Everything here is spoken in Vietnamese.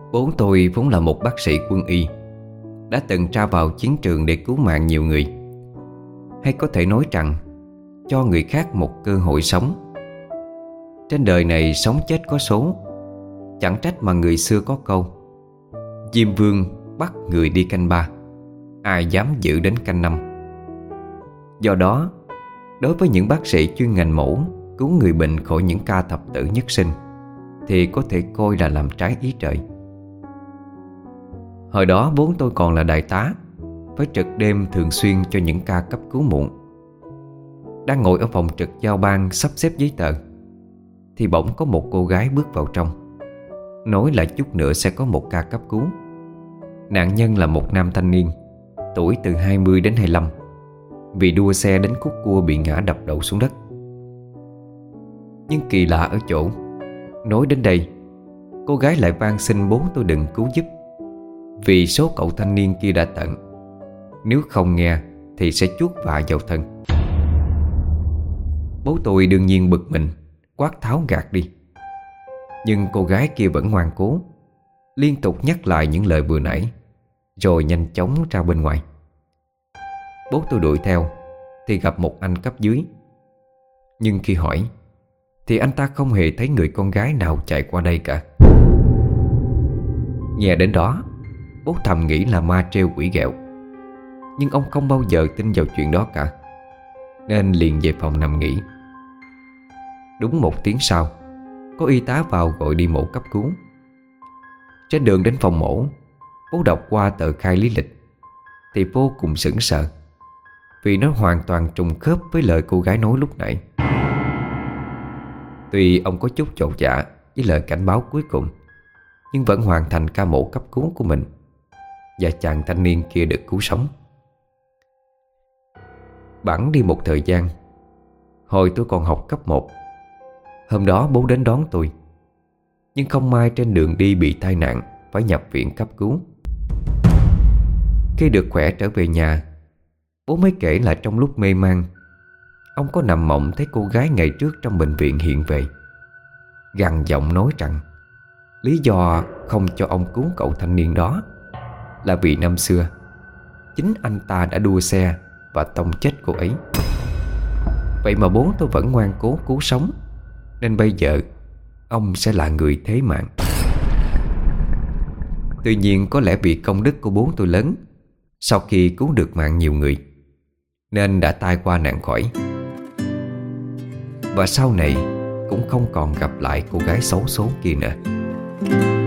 Bố tôi vốn là một bác sĩ quân y, đã từng ra vào chiến trường để cứu mạng nhiều người. Hay có thể nói rằng cho người khác một cơ hội sống. Trên đời này sống chết có số. Chẳng trách mà người xưa có câu: Diêm vương bắt người đi canh ba, ai dám giữ đến canh năm. Do đó, đối với những bác sĩ chuyên ngành mổ cứu người bệnh khỏi những ca thập tử nhất sinh thì có thể coi là làm trái ý trời. Hồi đó bố tôi còn là đại tá, phải trực đêm thường xuyên cho những ca cấp cứu muộn. Đang ngồi ở phòng trực giao ban sắp xếp giấy tờ thì bỗng có một cô gái bước vào trong, nói là chút nữa sẽ có một ca cấp cứu. Nạn nhân là một nam thanh niên, tuổi từ 20 đến 25, vì đua xe đến khúc cua bị ngã đập đầu xuống đất. Nhưng kỳ lạ ở chỗ, nói đến đây, cô gái lại van xin bố tôi đừng cứu giúp, vì số cậu thanh niên kia đã tận, nếu không nghe thì sẽ chuốc vạ vào thân. Bố tôi đương nhiên bực mình, quát tháo gạt đi. Nhưng cô gái kia vẫn ngoan cố, liên tục nhắc lại những lời vừa nãy, rồi nhanh chóng ra bên ngoài. Bố tôi đuổi theo thì gặp một anh cấp dưới. Nhưng khi hỏi thì anh ta không hề thấy người con gái nào chạy qua đây cả. Nghe đến đó, bố thầm nghĩ là ma trêu quỷ ghẹo. Nhưng ông không bao giờ tin vào chuyện đó cả, nên liền về phòng nằm nghỉ. Đúng 1 tiếng sau, có y tá vào gọi đi mổ cấp cứu. Trên đường đến phòng mổ, bố đọc qua tờ khai lý lịch thì vô cùng sững sờ, vì nó hoàn toàn trùng khớp với lời cô gái nói lúc nãy. Tuy ông có chút chột dạ với lời cảnh báo cuối cùng, nhưng vẫn hoàn thành ca mổ cấp cứu của mình, và chàng thanh niên kia được cứu sống. Bẵng đi một thời gian, hồi tôi còn học cấp 1, hôm đó bố đến đón tôi. Nhưng không may trên đường đi bị tai nạn, phải nhập viện cấp cứu. Khi được khỏe trở về nhà, bố mới kể là trong lúc mê man, ông có nằm mộng thấy cô gái ngày trước trong bệnh viện hiện về, gằn giọng nói rằng lý do không cho ông cứu cậu thanh niên đó là vì năm xưa chính anh ta đã đua xe và tông chết cô ấy. Vậy mà bố tôi vẫn ngoan cố cứu sống, nên bây giờ ông sẽ là người thế mạng. Tuy nhiên có lẽ vì công đức của bố tôi lớn, sau khi cứu được mạng nhiều người, nên đã tai qua nạn khỏi. Và sau này cũng không còn gặp lại cô gái xấu số kia nữa.